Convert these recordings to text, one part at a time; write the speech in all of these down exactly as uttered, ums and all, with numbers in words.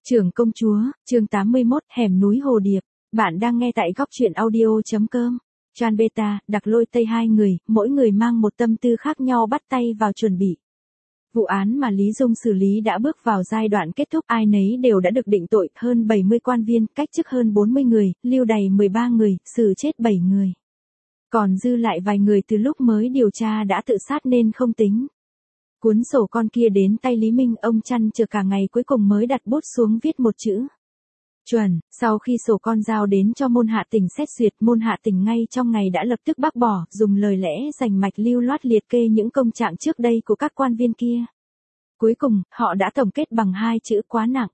Trưởng công chúa, chương tám mươi mốt, hẻm núi Hồ Điệp. Bạn đang nghe tại góc truyện audio.com. Chan Beta, Đặc Lôi Tây hai người, mỗi người mang một tâm tư khác nhau bắt tay vào chuẩn bị. Vụ án mà Lý Dung xử lý đã bước vào giai đoạn kết thúc, ai nấy đều đã được định tội, hơn bảy mươi quan viên, cách chức hơn bốn mươi người, lưu đày mười ba người, xử chết bảy người. Còn dư lại vài người từ lúc mới điều tra đã tự sát nên không tính. Cuốn sổ con kia đến tay Lý Minh, ông chăn chờ cả ngày cuối cùng mới đặt bút xuống viết một chữ. Chuẩn. Sau khi sổ con giao đến cho môn hạ tỉnh xét duyệt, môn hạ tỉnh ngay trong ngày đã lập tức bác bỏ, dùng lời lẽ rành mạch lưu loát liệt kê những công trạng trước đây của các quan viên kia. Cuối cùng, họ đã tổng kết bằng hai chữ quá nặng.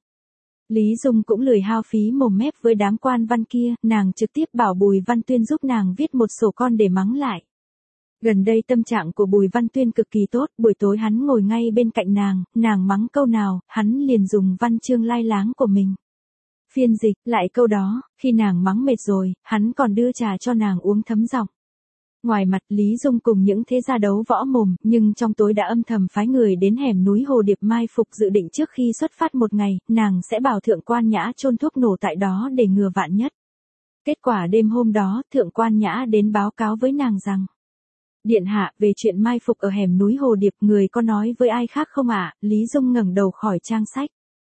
Lý Dung cũng lười hao phí mồm mép với đám quan văn kia, nàng trực tiếp bảo Bùi Văn Tuyên giúp nàng viết một sổ con để mắng lại. Gần đây tâm trạng của Bùi Văn Tuyên cực kỳ tốt, buổi tối hắn ngồi ngay bên cạnh nàng, nàng mắng câu nào, hắn liền dùng văn chương lai láng của mình. Phiên dịch lại câu đó, khi nàng mắng mệt rồi, hắn còn đưa trà cho nàng uống thấm giọng. Ngoài mặt Lý Dung cùng những thế gia đấu võ mồm, nhưng trong tối đã âm thầm phái người đến hẻm núi Hồ Điệp mai phục, dự định trước khi xuất phát một ngày, nàng sẽ bảo thượng quan Nhã chôn thuốc nổ tại đó để ngừa vạn nhất. Kết quả đêm hôm đó, thượng quan Nhã đến báo cáo với nàng rằng: Điện hạ, về chuyện mai phục ở hẻm núi Hồ Điệp, người có nói với ai khác không ạ? À? Lý Dung ngẩng đầu khỏi trang sách.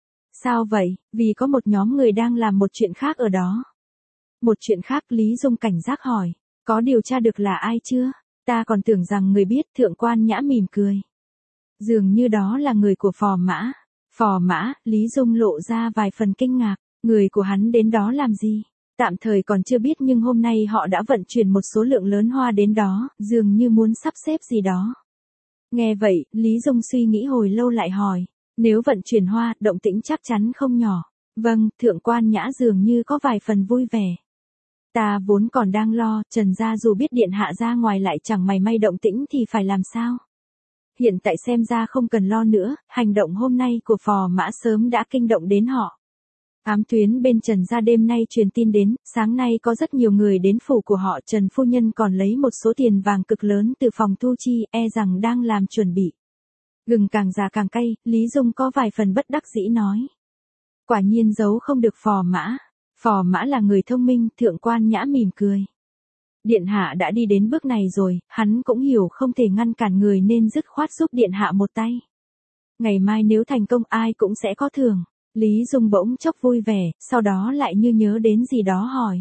Sao vậy? Vì có một nhóm người đang làm một chuyện khác ở đó. Một chuyện khác? Lý Dung cảnh giác hỏi. Có điều tra được là ai chưa? Ta còn tưởng rằng người biết. Thượng quan Nhã mỉm cười. Dường như đó là người của Phò Mã. Phò Mã? Lý Dung lộ ra vài phần kinh ngạc. Người của hắn đến đó làm gì? Tạm thời còn chưa biết, nhưng hôm nay họ đã vận chuyển một số lượng lớn hoa đến đó, dường như muốn sắp xếp gì đó. Nghe vậy, Lý Dung suy nghĩ hồi lâu lại hỏi. Nếu vận chuyển hoa, động tĩnh chắc chắn không nhỏ. Vâng, thượng quan Nhã dường như có vài phần vui vẻ. Ta vốn còn đang lo, Trần gia dù biết điện hạ ra ngoài lại chẳng mày may động tĩnh thì phải làm sao? Hiện tại xem ra không cần lo nữa, hành động hôm nay của Phò Mã sớm đã kinh động đến họ. Ám tuyến bên Trần gia đêm nay truyền tin đến, sáng nay có rất nhiều người đến phủ của họ, Trần phu nhân còn lấy một số tiền vàng cực lớn từ phòng thu chi, e rằng đang làm chuẩn bị. Gừng càng già càng cay, Lý Dung có vài phần bất đắc dĩ nói. Quả nhiên giấu không được Phò Mã. Phò Mã là người thông minh, thượng quan Nhã mỉm cười. Điện hạ đã đi đến bước này rồi, hắn cũng hiểu không thể ngăn cản người nên dứt khoát giúp điện hạ một tay. Ngày mai nếu thành công ai cũng sẽ có thưởng. Lý Dung bỗng chốc vui vẻ, sau đó lại như nhớ đến gì đó hỏi.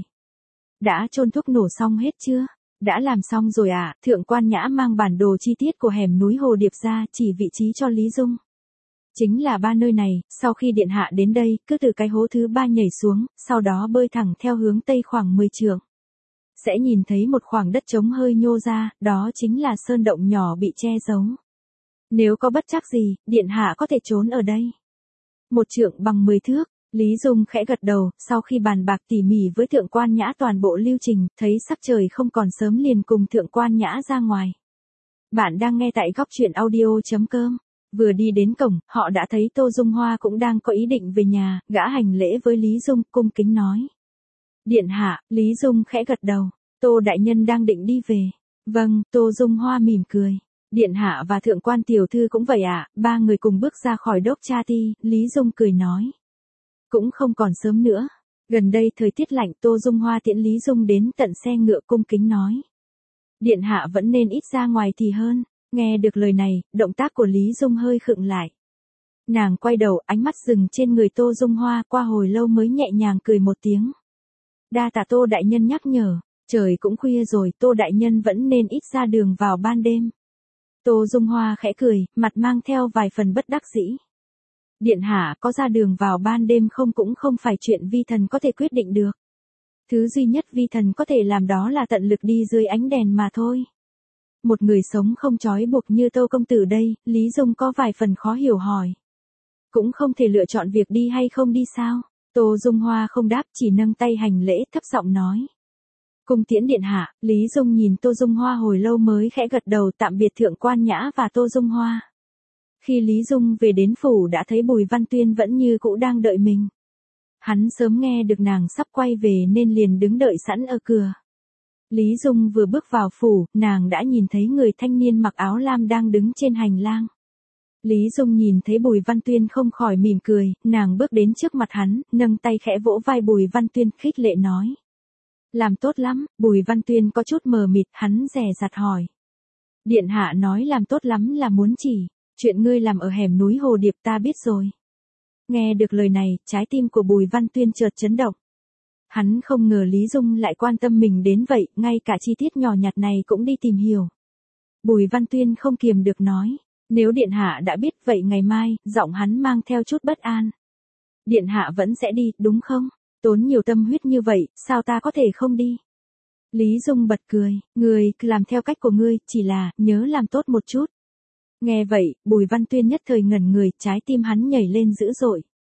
Đã chôn thuốc nổ xong hết chưa? Đã làm xong rồi à? Thượng quan Nhã mang bản đồ chi tiết của hẻm núi Hồ Điệp ra, chỉ vị trí cho Lý Dung. Chính là ba nơi này, sau khi điện hạ đến đây, cứ từ cái hố thứ ba nhảy xuống, sau đó bơi thẳng theo hướng tây khoảng mười trượng. Sẽ nhìn thấy một khoảng đất trống hơi nhô ra, đó chính là sơn động nhỏ bị che giấu. Nếu có bất trắc gì, điện hạ có thể trốn ở đây. Một trượng bằng mười thước, Lý Dung khẽ gật đầu, sau khi bàn bạc tỉ mỉ với thượng quan Nhã toàn bộ lưu trình, thấy sắc trời không còn sớm liền cùng thượng quan Nhã ra ngoài. Bạn đang nghe tại góc truyện audio.com. Vừa đi đến cổng, họ đã thấy Tô Dung Hoa cũng đang có ý định về nhà, gã hành lễ với Lý Dung, cung kính nói. Điện hạ, Lý Dung khẽ gật đầu, Tô đại nhân đang định đi về. Vâng, Tô Dung Hoa mỉm cười. Điện hạ và thượng quan tiểu thư cũng vậy ạ, à? Ba người cùng bước ra khỏi đốc cha ti, Lý Dung cười nói. Cũng không còn sớm nữa. Gần đây thời tiết lạnh, Tô Dung Hoa tiễn Lý Dung đến tận xe ngựa, cung kính nói. Điện hạ vẫn nên ít ra ngoài thì hơn. Nghe được lời này, động tác của Lý Dung hơi khựng lại. Nàng quay đầu, ánh mắt dừng trên người Tô Dung Hoa, qua hồi lâu mới nhẹ nhàng cười một tiếng. Đa tạ Tô đại nhân nhắc nhở, trời cũng khuya rồi, Tô đại nhân vẫn nên ít ra đường vào ban đêm. Tô Dung Hoa khẽ cười, mặt mang theo vài phần bất đắc dĩ. Điện hạ có ra đường vào ban đêm không cũng không phải chuyện vi thần có thể quyết định được. Thứ duy nhất vi thần có thể làm đó là tận lực đi dưới ánh đèn mà thôi. Một người sống không trói buộc như Tô công tử đây, Lý Dung có vài phần khó hiểu hỏi. Cũng không thể lựa chọn việc đi hay không đi sao? Tô Dung Hoa không đáp, chỉ nâng tay hành lễ, thấp giọng nói. Cung tiễn điện hạ. Lý Dung nhìn Tô Dung Hoa hồi lâu mới khẽ gật đầu tạm biệt thượng quan Nhã và Tô Dung Hoa. Khi Lý Dung về đến phủ đã thấy Bùi Văn Tuyên vẫn như cũ đang đợi mình. Hắn sớm nghe được nàng sắp quay về nên liền đứng đợi sẵn ở cửa. Lý Dung vừa bước vào phủ, nàng đã nhìn thấy người thanh niên mặc áo lam đang đứng trên hành lang. Lý Dung nhìn thấy Bùi Văn Tuyên không khỏi mỉm cười, nàng bước đến trước mặt hắn, nâng tay khẽ vỗ vai Bùi Văn Tuyên, khích lệ nói. Làm tốt lắm. Bùi Văn Tuyên có chút mờ mịt, hắn dè dặt hỏi. Điện hạ nói làm tốt lắm là muốn chỉ, chuyện ngươi làm ở hẻm núi Hồ Điệp ta biết rồi. Nghe được lời này, trái tim của Bùi Văn Tuyên chợt chấn động. Hắn không ngờ Lý Dung lại quan tâm mình đến vậy, ngay cả chi tiết nhỏ nhặt này cũng đi tìm hiểu. Bùi Văn Tuyên không kiềm được nói, nếu điện hạ đã biết vậy ngày mai, giọng hắn mang theo chút bất an. Điện hạ vẫn sẽ đi, đúng không? Tốn nhiều tâm huyết như vậy, sao ta có thể không đi? Lý Dung bật cười, ngươi làm theo cách của ngươi, chỉ là, nhớ làm tốt một chút. Nghe vậy, Bùi Văn Tuyên nhất thời ngẩn người, trái tim hắn nhảy lên dữ dội.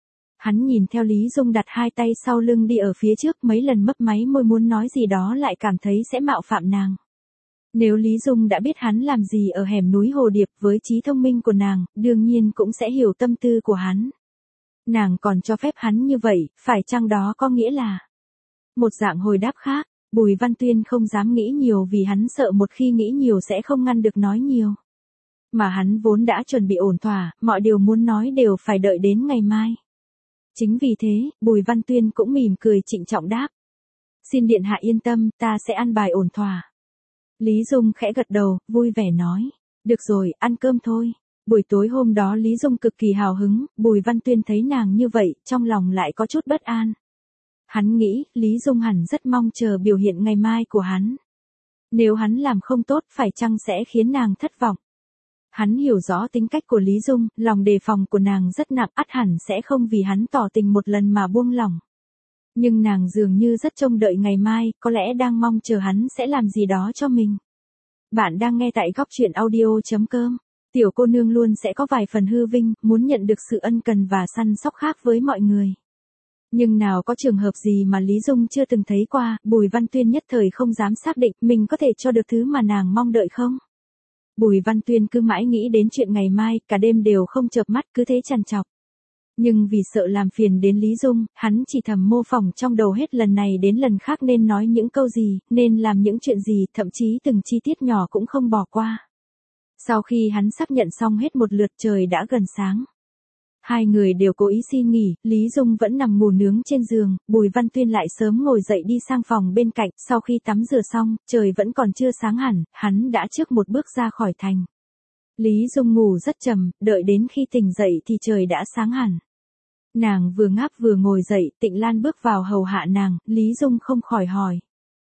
Hắn nhìn theo Lý Dung đặt hai tay sau lưng đi ở phía trước, mấy lần mấp máy môi muốn nói gì đó lại cảm thấy sẽ mạo phạm nàng. Nếu Lý Dung đã biết hắn làm gì ở hẻm núi Hồ Điệp với trí thông minh của nàng, đương nhiên cũng sẽ hiểu tâm tư của hắn. Nàng còn cho phép hắn như vậy, phải chăng đó có nghĩa là một dạng hồi đáp khác. Bùi Văn Tuyên không dám nghĩ nhiều vì hắn sợ một khi nghĩ nhiều sẽ không ngăn được nói nhiều. Mà hắn vốn đã chuẩn bị ổn thỏa, mọi điều muốn nói đều phải đợi đến ngày mai. Chính vì thế, Bùi Văn Tuyên cũng mỉm cười trịnh trọng đáp. Xin điện hạ yên tâm, ta sẽ ăn bài ổn thỏa. Lý Dung khẽ gật đầu, vui vẻ nói. Được rồi, ăn cơm thôi. Buổi tối hôm đó Lý Dung cực kỳ hào hứng, Bùi Văn Tuyên thấy nàng như vậy, trong lòng lại có chút bất an. Hắn nghĩ, Lý Dung hẳn rất mong chờ biểu hiện ngày mai của hắn. Nếu hắn làm không tốt, phải chăng sẽ khiến nàng thất vọng. Hắn hiểu rõ tính cách của Lý Dung, lòng đề phòng của nàng rất nặng, ắt hẳn sẽ không vì hắn tỏ tình một lần mà buông lỏng. Nhưng nàng dường như rất trông đợi ngày mai, có lẽ đang mong chờ hắn sẽ làm gì đó cho mình. Bạn đang nghe tại góc truyện audio chấm com. Tiểu cô nương luôn sẽ có vài phần hư vinh, muốn nhận được sự ân cần và săn sóc khác với mọi người. Nhưng nào có trường hợp gì mà Lý Dung chưa từng thấy qua, Bùi Văn Tuyên nhất thời không dám xác định mình có thể cho được thứ mà nàng mong đợi không. Bùi Văn Tuyên cứ mãi nghĩ đến chuyện ngày mai, cả đêm đều không chợp mắt, cứ thế trằn trọc. Nhưng vì sợ làm phiền đến Lý Dung, hắn chỉ thầm mô phỏng trong đầu hết lần này đến lần khác nên nói những câu gì, nên làm những chuyện gì, thậm chí từng chi tiết nhỏ cũng không bỏ qua. Sau khi hắn xác nhận xong hết một lượt, trời đã gần sáng. Hai người đều cố ý xin nghỉ, Lý Dung vẫn nằm ngủ nướng trên giường, Bùi Văn Tuyên lại sớm ngồi dậy đi sang phòng bên cạnh, sau khi tắm rửa xong, trời vẫn còn chưa sáng hẳn, hắn đã trước một bước ra khỏi thành. Lý Dung ngủ rất trầm, đợi đến khi tỉnh dậy thì trời đã sáng hẳn. Nàng vừa ngáp vừa ngồi dậy, Tịnh Lan bước vào hầu hạ nàng, Lý Dung không khỏi hỏi.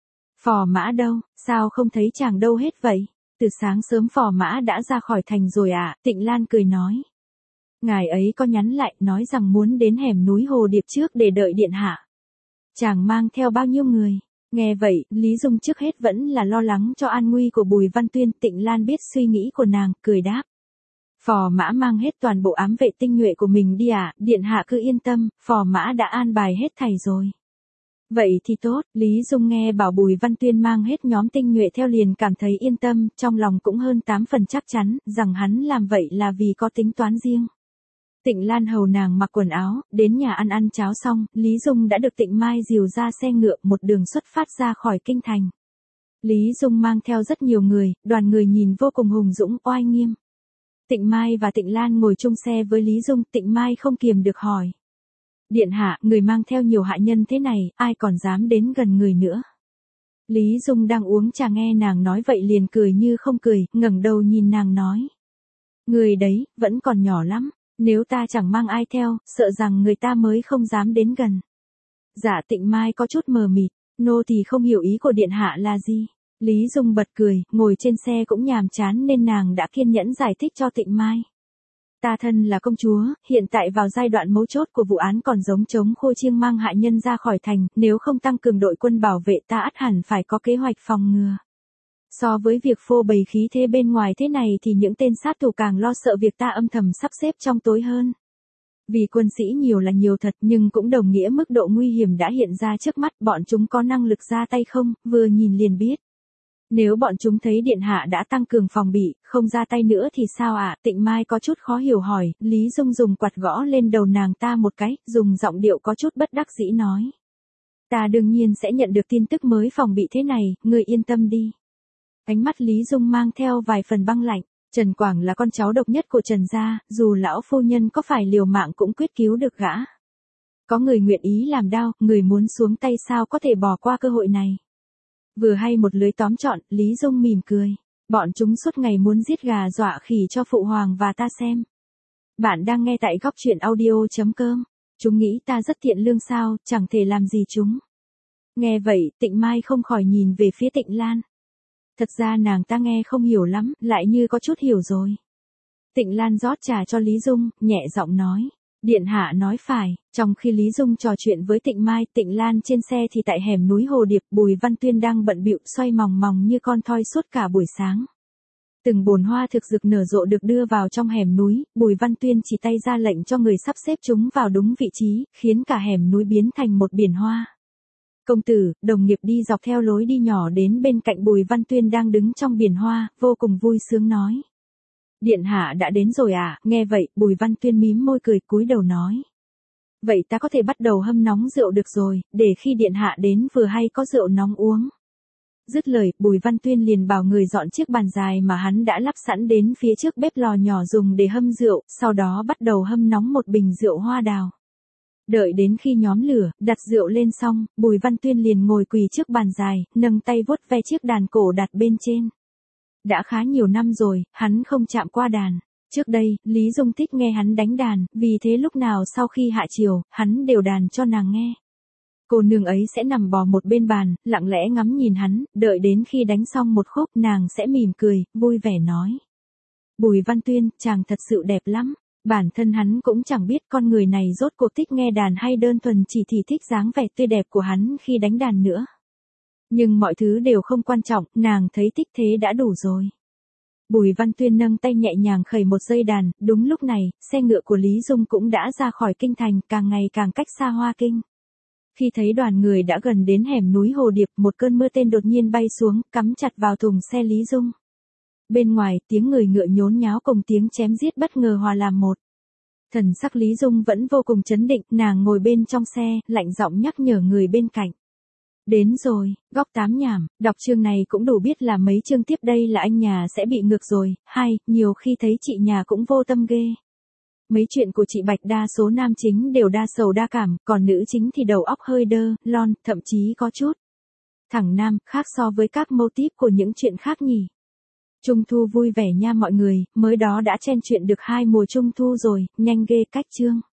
Phò mã đâu, sao không thấy chàng đâu hết vậy? Từ sáng sớm phò mã đã ra khỏi thành rồi ạ, à? Tịnh Lan cười nói. Ngài ấy có nhắn lại, nói rằng muốn đến hẻm núi Hồ Điệp trước để đợi điện hạ. Chàng mang theo bao nhiêu người? Nghe vậy, Lý Dung trước hết vẫn là lo lắng cho an nguy của Bùi Văn Tuyên. Tịnh Lan biết suy nghĩ của nàng, cười đáp. Phò mã mang hết toàn bộ ám vệ tinh nhuệ của mình đi à, điện hạ cứ yên tâm, phò mã đã an bài hết thảy rồi. Vậy thì tốt, Lý Dung nghe bảo Bùi Văn Tuyên mang hết nhóm tinh nhuệ theo liền cảm thấy yên tâm, trong lòng cũng hơn tám phần chắc chắn, rằng hắn làm vậy là vì có tính toán riêng. Tịnh Lan hầu nàng mặc quần áo, đến nhà ăn ăn cháo xong, Lý Dung đã được Tịnh Mai dìu ra xe ngựa một đường xuất phát ra khỏi kinh thành. Lý Dung mang theo rất nhiều người, đoàn người nhìn vô cùng hùng dũng, oai nghiêm. Tịnh Mai và Tịnh Lan ngồi chung xe với Lý Dung, Tịnh Mai không kiềm được hỏi. Điện hạ, người mang theo nhiều hạ nhân thế này, ai còn dám đến gần người nữa. Lý Dung đang uống trà nghe nàng nói vậy liền cười như không cười, ngẩng đầu nhìn nàng nói. Người đấy, vẫn còn nhỏ lắm, nếu ta chẳng mang ai theo, sợ rằng người ta mới không dám đến gần. Dạ Tịnh Mai có chút mờ mịt, nô thì không hiểu ý của điện hạ là gì. Lý Dung bật cười, ngồi trên xe cũng nhàm chán nên nàng đã kiên nhẫn giải thích cho Tịnh Mai. Ta thân là công chúa, hiện tại vào giai đoạn mấu chốt của vụ án còn giống trống khô chiêng mang hạ nhân ra khỏi thành, nếu không tăng cường đội quân bảo vệ ta ắt hẳn phải có kế hoạch phòng ngừa. So với việc phô bày khí thế bên ngoài thế này thì những tên sát thủ càng lo sợ việc ta âm thầm sắp xếp trong tối hơn. Vì quân sĩ nhiều là nhiều thật nhưng cũng đồng nghĩa mức độ nguy hiểm đã hiện ra trước mắt, bọn chúng có năng lực ra tay không, vừa nhìn liền biết. Nếu bọn chúng thấy điện hạ đã tăng cường phòng bị, không ra tay nữa thì sao ạ? À? Tịnh Mai có chút khó hiểu hỏi, Lý Dung dùng quạt gõ lên đầu nàng ta một cái, dùng giọng điệu có chút bất đắc dĩ nói. Ta đương nhiên sẽ nhận được tin tức mới phòng bị thế này, ngươi yên tâm đi. Ánh mắt Lý Dung mang theo vài phần băng lạnh, Trần Quảng là con cháu độc nhất của Trần gia, dù lão phu nhân có phải liều mạng cũng quyết cứu được gã. Có người nguyện ý làm đao, người muốn xuống tay sao có thể bỏ qua cơ hội này. Vừa hay một lưới tóm trọn, Lý Dung mỉm cười. Bọn chúng suốt ngày muốn giết gà dọa khỉ cho phụ hoàng và ta xem. Bạn đang nghe tại góc truyện audio.com. Chúng nghĩ ta rất thiện lương sao, chẳng thể làm gì chúng. Nghe vậy, Tịnh Mai không khỏi nhìn về phía Tịnh Lan. Thật ra nàng ta nghe không hiểu lắm, lại như có chút hiểu rồi. Tịnh Lan rót trà cho Lý Dung, nhẹ giọng nói. Điện hạ nói phải, trong khi Lý Dung trò chuyện với Tịnh Mai, Tịnh Lan trên xe thì tại hẻm núi Hồ Điệp, Bùi Văn Tuyên đang bận bịu xoay mòng mòng như con thoi suốt cả buổi sáng. Từng bồn hoa thực dược nở rộ được đưa vào trong hẻm núi, Bùi Văn Tuyên chỉ tay ra lệnh cho người sắp xếp chúng vào đúng vị trí, khiến cả hẻm núi biến thành một biển hoa. Công tử, đồng nghiệp đi dọc theo lối đi nhỏ đến bên cạnh Bùi Văn Tuyên đang đứng trong biển hoa, vô cùng vui sướng nói. Điện hạ đã đến rồi à, nghe vậy, Bùi Văn Tuyên mím môi cười cúi đầu nói. Vậy ta có thể bắt đầu hâm nóng rượu được rồi, để khi điện hạ đến vừa hay có rượu nóng uống. Dứt lời, Bùi Văn Tuyên liền bảo người dọn chiếc bàn dài mà hắn đã lắp sẵn đến phía trước bếp lò nhỏ dùng để hâm rượu, sau đó bắt đầu hâm nóng một bình rượu hoa đào. Đợi đến khi nhóm lửa, đặt rượu lên xong, Bùi Văn Tuyên liền ngồi quỳ trước bàn dài, nâng tay vuốt ve chiếc đàn cổ đặt bên trên. Đã khá nhiều năm rồi, hắn không chạm qua đàn. Trước đây, Lý Dung thích nghe hắn đánh đàn, vì thế lúc nào sau khi hạ chiều, hắn đều đàn cho nàng nghe. Cô nương ấy sẽ nằm bò một bên bàn, lặng lẽ ngắm nhìn hắn, đợi đến khi đánh xong một khúc nàng sẽ mỉm cười, vui vẻ nói. Bùi Văn Tuyên, chàng thật sự đẹp lắm. Bản thân hắn cũng chẳng biết con người này rốt cuộc thích nghe đàn hay đơn thuần chỉ thì thích dáng vẻ tươi đẹp của hắn khi đánh đàn nữa. Nhưng mọi thứ đều không quan trọng, nàng thấy thích thế đã đủ rồi. Bùi Văn Tuyên nâng tay nhẹ nhàng khẩy một dây đàn, đúng lúc này, xe ngựa của Lý Dung cũng đã ra khỏi kinh thành, càng ngày càng cách xa Hoa Kinh. Khi thấy đoàn người đã gần đến hẻm núi Hồ Điệp, một cơn mưa tên đột nhiên bay xuống, cắm chặt vào thùng xe Lý Dung. Bên ngoài, tiếng người ngựa nhốn nháo cùng tiếng chém giết bất ngờ hòa làm một. Thần sắc Lý Dung vẫn vô cùng trấn định, nàng ngồi bên trong xe, lạnh giọng nhắc nhở người bên cạnh. Đến rồi, góc tám nhảm, đọc chương này cũng đủ biết là mấy chương tiếp đây là anh nhà sẽ bị ngược rồi, hay, nhiều khi thấy chị nhà cũng vô tâm ghê. Mấy chuyện của chị Bạch đa số nam chính đều đa sầu đa cảm, còn nữ chính thì đầu óc hơi đơ, lon, thậm chí có chút thẳng nam, khác so với các mô típ của những chuyện khác nhỉ. Trung thu vui vẻ nha mọi người, mới đó đã chen chuyện được hai mùa trung thu rồi, nhanh ghê cách chương.